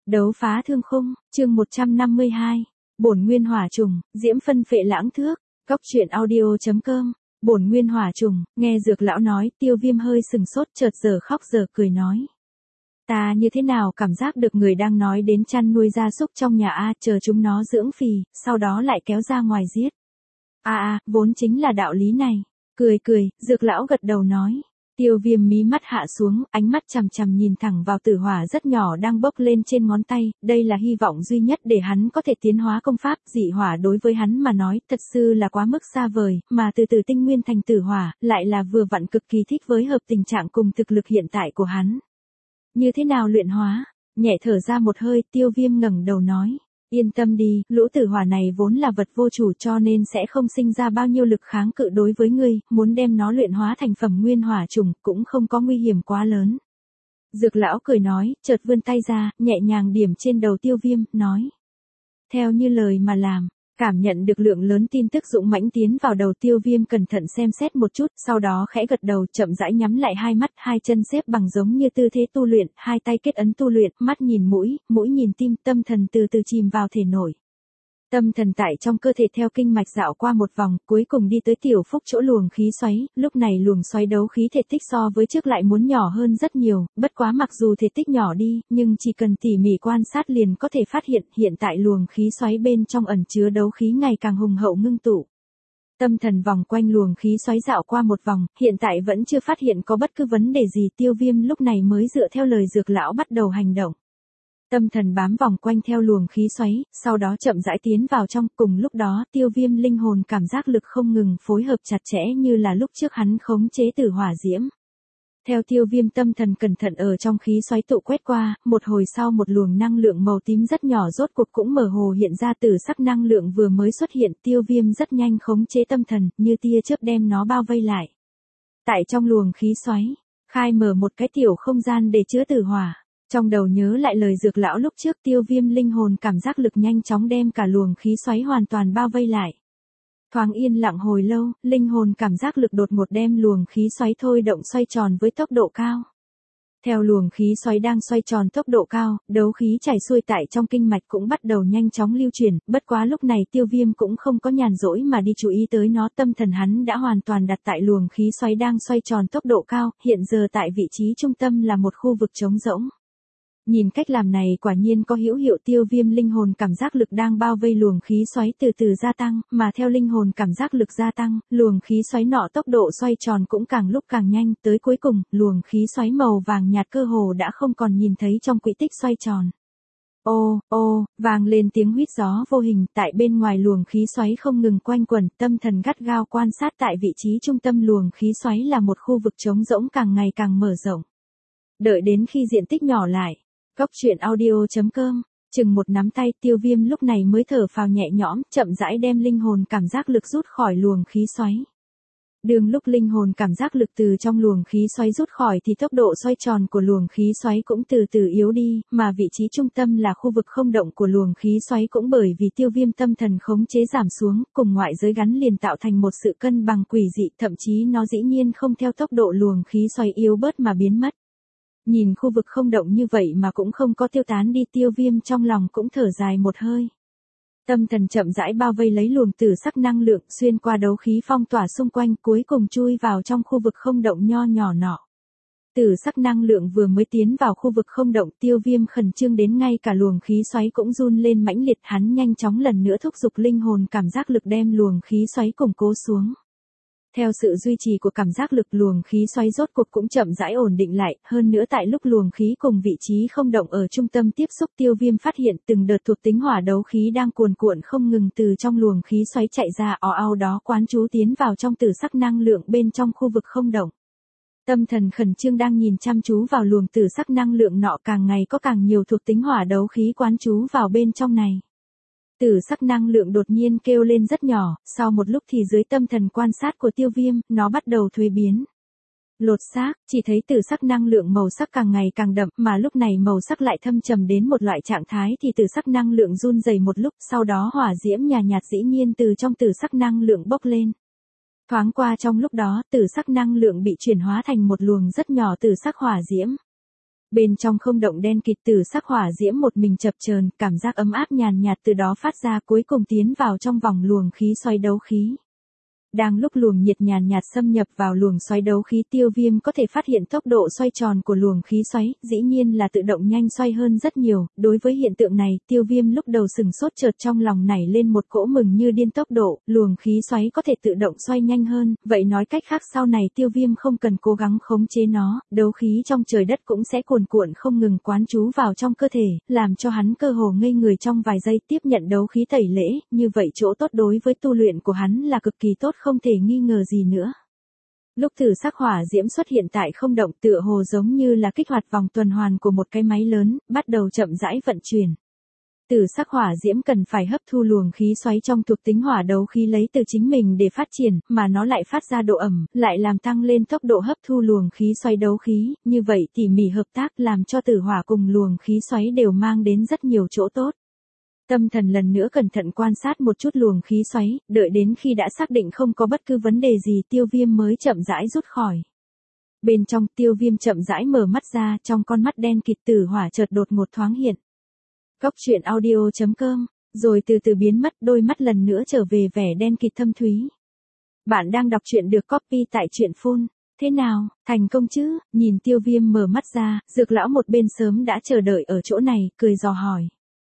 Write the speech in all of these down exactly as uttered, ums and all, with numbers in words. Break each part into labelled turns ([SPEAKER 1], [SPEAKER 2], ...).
[SPEAKER 1] Đấu phá thương khung, chương một trăm năm mươi hai. Bổn nguyên hỏa trùng, diễm phân phệ lãng thước. Cóc truyện audio chấm com. Bổn nguyên hỏa trùng, nghe Dược lão nói, Tiêu Viêm hơi sừng sốt, chợt giờ khóc giờ cười nói: Ta như thế nào cảm giác được người đang nói đến chăn nuôi gia súc trong nhà a, chờ chúng nó dưỡng phì, sau đó lại kéo ra ngoài giết. A a, vốn chính là đạo lý này. Cười cười, Dược lão gật đầu nói. Tiêu Viêm mí mắt hạ xuống, ánh mắt chằm chằm nhìn thẳng vào tử hỏa rất nhỏ đang bốc lên trên ngón tay, đây là hy vọng duy nhất để hắn có thể tiến hóa công pháp. Dị hỏa đối với hắn mà nói thật sự là quá mức xa vời, mà từ từ tinh nguyên thành tử hỏa, lại là vừa vặn cực kỳ thích với hợp tình trạng cùng thực lực hiện tại của hắn. Như thế nào luyện hóa? Nhẹ thở ra một hơi, Tiêu Viêm ngẩng đầu nói. Yên tâm đi, lũ tử hỏa này vốn là vật vô chủ cho nên sẽ không sinh ra bao nhiêu lực kháng cự đối với ngươi, muốn đem nó luyện hóa thành phẩm nguyên hỏa trùng cũng không có nguy hiểm quá lớn. Dược lão cười nói, chợt vươn tay ra, nhẹ nhàng điểm trên đầu Tiêu Viêm, nói. Theo như lời mà làm. Cảm nhận được lượng lớn tin tức dũng mãnh tiến vào đầu Tiêu Viêm cẩn thận xem xét một chút, sau đó khẽ gật đầu, chậm rãi nhắm lại hai mắt, hai chân xếp bằng giống như tư thế tu luyện, hai tay kết ấn tu luyện, mắt nhìn mũi, mũi nhìn tim, tâm thần từ từ chìm vào thể nội. Tâm thần tại trong cơ thể theo kinh mạch dạo qua một vòng, cuối cùng đi tới tiểu phúc chỗ luồng khí xoáy, lúc này luồng xoáy đấu khí thể tích so với trước lại muốn nhỏ hơn rất nhiều, bất quá mặc dù thể tích nhỏ đi, nhưng chỉ cần tỉ mỉ quan sát liền có thể phát hiện, hiện tại luồng khí xoáy bên trong ẩn chứa đấu khí ngày càng hùng hậu ngưng tụ. Tâm thần vòng quanh luồng khí xoáy dạo qua một vòng, hiện tại vẫn chưa phát hiện có bất cứ vấn đề gì. Tiêu Viêm lúc này mới dựa theo lời Dược lão bắt đầu hành động. Tâm thần bám vòng quanh theo luồng khí xoáy, sau đó chậm rãi tiến vào trong, cùng lúc đó Tiêu Viêm linh hồn cảm giác lực không ngừng phối hợp chặt chẽ như là lúc trước hắn khống chế tử hỏa diễm. Theo Tiêu Viêm tâm thần cẩn thận ở trong khí xoáy tụ quét qua, một hồi sau một luồng năng lượng màu tím rất nhỏ rốt cuộc cũng mơ hồ hiện ra. Tử sắc năng lượng vừa mới xuất hiện, Tiêu Viêm rất nhanh khống chế tâm thần, như tia chớp đem nó bao vây lại. Tại trong luồng khí xoáy, khai mở một cái tiểu không gian để chứa tử hỏa. Trong đầu nhớ lại lời Dược lão lúc trước, Tiêu Viêm linh hồn cảm giác lực nhanh chóng đem cả luồng khí xoáy hoàn toàn bao vây lại. Thoáng yên lặng hồi lâu, linh hồn cảm giác lực đột ngột đem luồng khí xoáy thôi động xoay tròn với tốc độ cao. Theo luồng khí xoáy đang xoay tròn tốc độ cao, đấu khí chảy xuôi tại trong kinh mạch cũng bắt đầu nhanh chóng lưu chuyển, bất quá lúc này Tiêu Viêm cũng không có nhàn rỗi mà đi chú ý tới nó, tâm thần hắn đã hoàn toàn đặt tại luồng khí xoáy đang xoay tròn tốc độ cao, hiện giờ tại vị trí trung tâm là một khu vực trống rỗng. Nhìn cách làm này quả nhiên có hữu hiệu. Tiêu Viêm linh hồn cảm giác lực đang bao vây luồng khí xoáy từ từ gia tăng, mà theo linh hồn cảm giác lực gia tăng, luồng khí xoáy nọ tốc độ xoay tròn cũng càng lúc càng nhanh, tới cuối cùng, luồng khí xoáy màu vàng nhạt cơ hồ đã không còn nhìn thấy trong quỹ tích xoay tròn. Ô, ô, vang lên tiếng huýt gió vô hình, tại bên ngoài luồng khí xoáy không ngừng quanh quẩn, tâm thần gắt gao quan sát tại vị trí trung tâm luồng khí xoáy là một khu vực trống rỗng càng ngày càng mở rộng. Đợi đến khi diện tích nhỏ lại, Cóc truyện audio chấm com, chừng một nắm tay, Tiêu Viêm lúc này mới thở phào nhẹ nhõm, chậm rãi đem linh hồn cảm giác lực rút khỏi luồng khí xoáy. Đường lúc linh hồn cảm giác lực từ trong luồng khí xoáy rút khỏi thì tốc độ xoay tròn của luồng khí xoáy cũng từ từ yếu đi, mà vị trí trung tâm là khu vực không động của luồng khí xoáy cũng bởi vì Tiêu Viêm tâm thần khống chế giảm xuống, cùng ngoại giới gắn liền tạo thành một sự cân bằng quỷ dị, thậm chí nó dĩ nhiên không theo tốc độ luồng khí xoáy yếu bớt mà biến mất. Nhìn khu vực không động như vậy mà cũng không có tiêu tán đi, Tiêu Viêm trong lòng cũng thở dài một hơi. Tâm thần chậm rãi bao vây lấy luồng tử sắc năng lượng, xuyên qua đấu khí phong tỏa xung quanh, cuối cùng chui vào trong khu vực không động nho nhỏ nọ. Tử sắc năng lượng vừa mới tiến vào khu vực không động, Tiêu Viêm khẩn trương đến ngay cả luồng khí xoáy cũng run lên mãnh liệt, hắn nhanh chóng lần nữa thúc giục linh hồn cảm giác lực đem luồng khí xoáy củng cố xuống. Theo sự duy trì của cảm giác lực, luồng khí xoáy rốt cuộc cũng chậm rãi ổn định lại, hơn nữa tại lúc luồng khí cùng vị trí không động ở trung tâm tiếp xúc, Tiêu Viêm phát hiện từng đợt thuộc tính hỏa đấu khí đang cuồn cuộn không ngừng từ trong luồng khí xoáy chạy ra, ào ào đó quán chú tiến vào trong tử sắc năng lượng bên trong khu vực không động. Tâm thần khẩn trương đang nhìn chăm chú vào luồng tử sắc năng lượng nọ, càng ngày có càng nhiều thuộc tính hỏa đấu khí quán chú vào bên trong này. Tử sắc năng lượng đột nhiên kêu lên rất nhỏ, sau một lúc thì dưới tâm thần quan sát của Tiêu Viêm, nó bắt đầu thuế biến. Lột xác, chỉ thấy tử sắc năng lượng màu sắc càng ngày càng đậm, mà lúc này màu sắc lại thâm trầm đến một loại trạng thái thì tử sắc năng lượng run rẩy một lúc, sau đó hỏa diễm nhàn nhạt dĩ nhiên từ trong tử sắc năng lượng bốc lên. Thoáng qua trong lúc đó, tử sắc năng lượng bị chuyển hóa thành một luồng rất nhỏ tử sắc hỏa diễm. Bên trong không động đen kịt tử sắc hỏa diễm một mình chập chờn, cảm giác ấm áp nhàn nhạt từ đó phát ra cuối cùng tiến vào trong vòng luồng khí xoáy đấu khí. Đang lúc luồng nhiệt nhàn nhạt xâm nhập vào luồng xoáy đấu khí, Tiêu Viêm có thể phát hiện tốc độ xoay tròn của luồng khí xoáy, dĩ nhiên là tự động nhanh xoay hơn rất nhiều. Đối với hiện tượng này, Tiêu Viêm lúc đầu sừng sốt, chợt trong lòng nảy lên một cỗ mừng như điên. Tốc độ, luồng khí xoáy có thể tự động xoay nhanh hơn, vậy nói cách khác sau này Tiêu Viêm không cần cố gắng khống chế nó, đấu khí trong trời đất cũng sẽ cuồn cuộn không ngừng quán trú vào trong cơ thể, làm cho hắn cơ hồ ngây người trong vài giây, tiếp nhận đấu khí tẩy lễ. Như vậy chỗ tốt đối với tu luyện của hắn là cực kỳ tốt, không thể nghi ngờ gì nữa. Lúc tử sắc hỏa diễm xuất hiện tại không động, tựa hồ giống như là kích hoạt vòng tuần hoàn của một cái máy lớn, bắt đầu chậm rãi vận chuyển. Tử sắc hỏa diễm cần phải hấp thu luồng khí xoáy trong thuộc tính hỏa đấu khí lấy từ chính mình để phát triển, mà nó lại phát ra độ ẩm, lại làm tăng lên tốc độ hấp thu luồng khí xoáy đấu khí, như vậy tỉ mỉ hợp tác làm cho tử hỏa cùng luồng khí xoáy đều mang đến rất nhiều chỗ tốt. Tâm thần lần nữa cẩn thận quan sát một chút luồng khí xoáy, đợi đến khi đã xác định không có bất cứ vấn đề gì, Tiêu Viêm mới chậm rãi rút khỏi. Bên trong, Tiêu Viêm chậm rãi mở mắt ra, trong con mắt đen kịt tử hỏa chợt đột ngột thoáng hiện. Cốc truyện audio chấm com, rồi từ từ biến mất, đôi mắt lần nữa trở về vẻ đen kịt thâm thúy. Bạn đang đọc truyện được copy tại truyện phun. Thế nào, thành công chứ? Nhìn Tiêu Viêm mở mắt ra, Dược lão một bên sớm đã chờ đợi ở chỗ này, cười dò hỏi.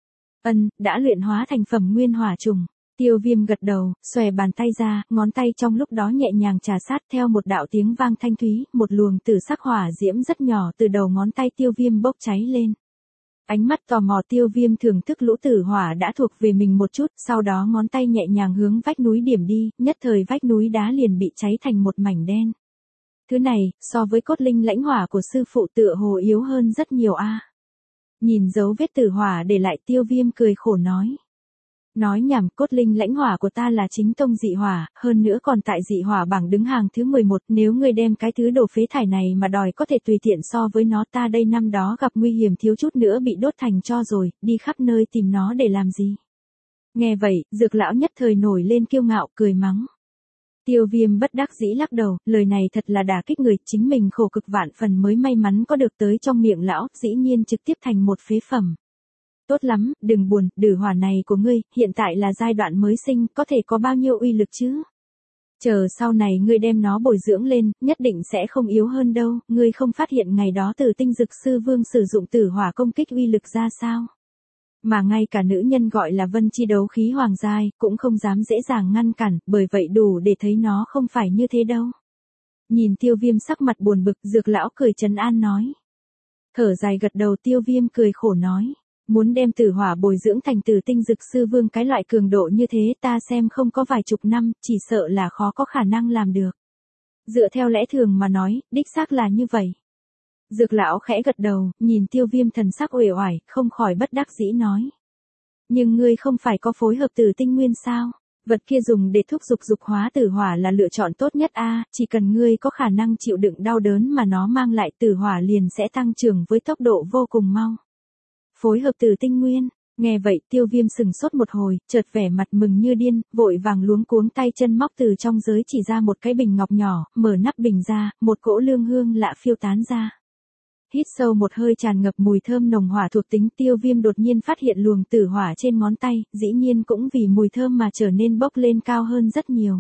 [SPEAKER 1] Ân, đã luyện hóa thành phẩm nguyên hỏa trùng. Tiêu Viêm gật đầu, xòe bàn tay ra, ngón tay trong lúc đó nhẹ nhàng trà sát, theo một đạo tiếng vang thanh thúy, một luồng tử sắc hỏa diễm rất nhỏ từ đầu ngón tay Tiêu Viêm bốc cháy lên. Ánh mắt tò mò, Tiêu Viêm thưởng thức lũ tử hỏa đã thuộc về mình một chút, sau đó ngón tay nhẹ nhàng hướng vách núi điểm đi, nhất thời vách núi đá liền bị cháy thành một mảnh đen. Thứ này, so với cốt linh lãnh hỏa của sư phụ tựa hồ yếu hơn rất nhiều a. À. Nhìn dấu vết tử hỏa để lại, Tiêu Viêm cười khổ nói. Nói nhảm, cốt linh lãnh hỏa của ta là chính tông dị hỏa, hơn nữa còn tại dị hỏa bảng đứng hàng thứ mười một, nếu ngươi đem cái thứ đồ phế thải này mà đòi có thể tùy tiện so với nó, ta đây năm đó gặp nguy hiểm thiếu chút nữa bị đốt thành tro rồi, đi khắp nơi tìm nó để làm gì. Nghe vậy, Dược lão nhất thời nổi lên kiêu ngạo, cười mắng. Tiêu Viêm bất đắc dĩ lắc đầu, lời này thật là đả kích người, chính mình khổ cực vạn phần mới may mắn có được tới trong miệng lão, dĩ nhiên trực tiếp thành một phế phẩm. Tốt lắm, đừng buồn, đử hỏa này của ngươi, hiện tại là giai đoạn mới sinh, có thể có bao nhiêu uy lực chứ? Chờ sau này ngươi đem nó bồi dưỡng lên, nhất định sẽ không yếu hơn đâu, ngươi không phát hiện ngày đó Tử Tinh Dực Sư Vương sử dụng tử hỏa công kích uy lực ra sao? Mà ngay cả nữ nhân gọi là Vân Chi đấu khí hoàng giai, cũng không dám dễ dàng ngăn cản, bởi vậy đủ để thấy nó không phải như thế đâu. Nhìn Tiêu Viêm sắc mặt buồn bực, Dược lão cười trấn an nói. Thở dài gật đầu, Tiêu Viêm cười khổ nói. Muốn đem tử hỏa bồi dưỡng thành Tử Tinh Dực Sư Vương cái loại cường độ như thế, ta xem không có vài chục năm, chỉ sợ là khó có khả năng làm được. Dựa theo lẽ thường mà nói, đích xác là như vậy. Dược lão khẽ gật đầu, nhìn Tiêu Viêm thần sắc uể oải, không khỏi bất đắc dĩ nói. Nhưng ngươi không phải có phối hợp tử tinh nguyên sao? Vật kia dùng để thúc dục dục hóa tử hỏa là lựa chọn tốt nhất a, à, chỉ cần ngươi có khả năng chịu đựng đau đớn mà nó mang lại, tử hỏa liền sẽ tăng trưởng với tốc độ vô cùng mau. Phối hợp tử tinh nguyên. Nghe vậy, Tiêu Viêm sừng sốt một hồi, chợt vẻ mặt mừng như điên, vội vàng luống cuống tay chân móc từ trong giới chỉ ra một cái bình ngọc nhỏ, mở nắp bình ra, một cỗ lương hương lạ phiêu tán ra. Hít sâu một hơi tràn ngập mùi thơm nồng hỏa thuộc tính, Tiêu Viêm đột nhiên phát hiện luồng tử hỏa trên ngón tay, dĩ nhiên cũng vì mùi thơm mà trở nên bốc lên cao hơn rất nhiều.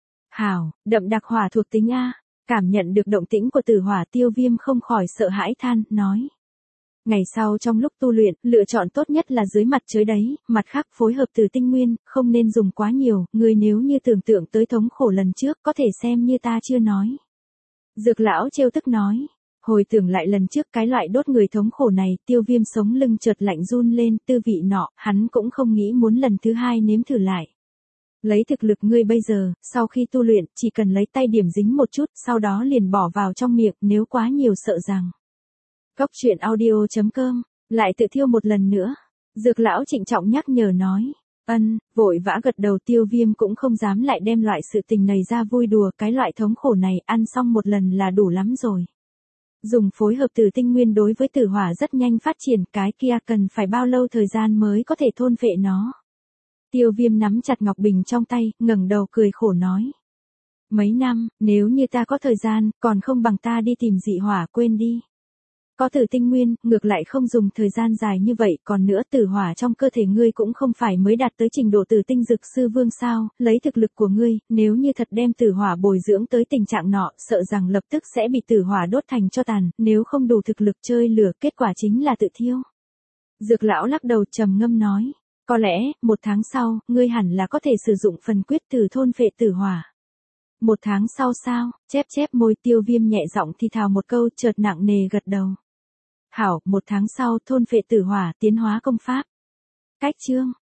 [SPEAKER 1] Hảo, đậm đặc hỏa thuộc tính a. Cảm nhận được động tĩnh của tử hỏa, Tiêu Viêm không khỏi sợ hãi than, nói. Ngày sau trong lúc tu luyện, lựa chọn tốt nhất là dưới mặt trời đấy, mặt khác phối hợp tử tinh nguyên, không nên dùng quá nhiều, người nếu như tưởng tượng tới thống khổ lần trước, có thể xem như ta chưa nói. Dược lão trêu tức nói. Hồi tưởng lại lần trước cái loại đốt người thống khổ này, Tiêu Viêm sống lưng chợt lạnh run lên, tư vị nọ, hắn cũng không nghĩ muốn lần thứ hai nếm thử lại. Lấy thực lực ngươi bây giờ, sau khi tu luyện, chỉ cần lấy tay điểm dính một chút, sau đó liền bỏ vào trong miệng, nếu quá nhiều sợ rằng. Cốc truyện audio chấm com, lại tự thiêu một lần nữa. Dược lão trịnh trọng nhắc nhở nói. Ân, vội vã gật đầu, Tiêu Viêm cũng không dám lại đem loại sự tình này ra vui đùa, cái loại thống khổ này ăn xong một lần là đủ lắm rồi. Dùng phối hợp tử tinh nguyên đối với tử hỏa rất nhanh phát triển, cái kia cần phải bao lâu thời gian mới có thể thôn phệ nó. Tiêu Viêm nắm chặt ngọc bình trong tay, ngẩng đầu cười khổ nói. Mấy năm, nếu như ta có thời gian, còn không bằng ta đi tìm dị hỏa, quên đi. Có tử tinh nguyên, ngược lại không dùng thời gian dài như vậy, còn nữa tử hỏa trong cơ thể ngươi cũng không phải mới đạt tới trình độ tử tinh dược sư vương sao, lấy thực lực của ngươi, nếu như thật đem tử hỏa bồi dưỡng tới tình trạng nọ, sợ rằng lập tức sẽ bị tử hỏa đốt thành cho tàn, nếu không đủ thực lực chơi lửa, kết quả chính là tự thiêu. Dược lão lắc đầu trầm ngâm nói, có lẽ, một tháng sau, ngươi hẳn là có thể sử dụng phần quyết tử thôn phệ tử hỏa. Một tháng sau sao, chép chép môi Tiêu Viêm nhẹ giọng thì thào một câu, chợt nặng nề gật đầu. Hảo, một tháng sau thôn phệ tử hỏa tiến hóa công pháp. Cách chương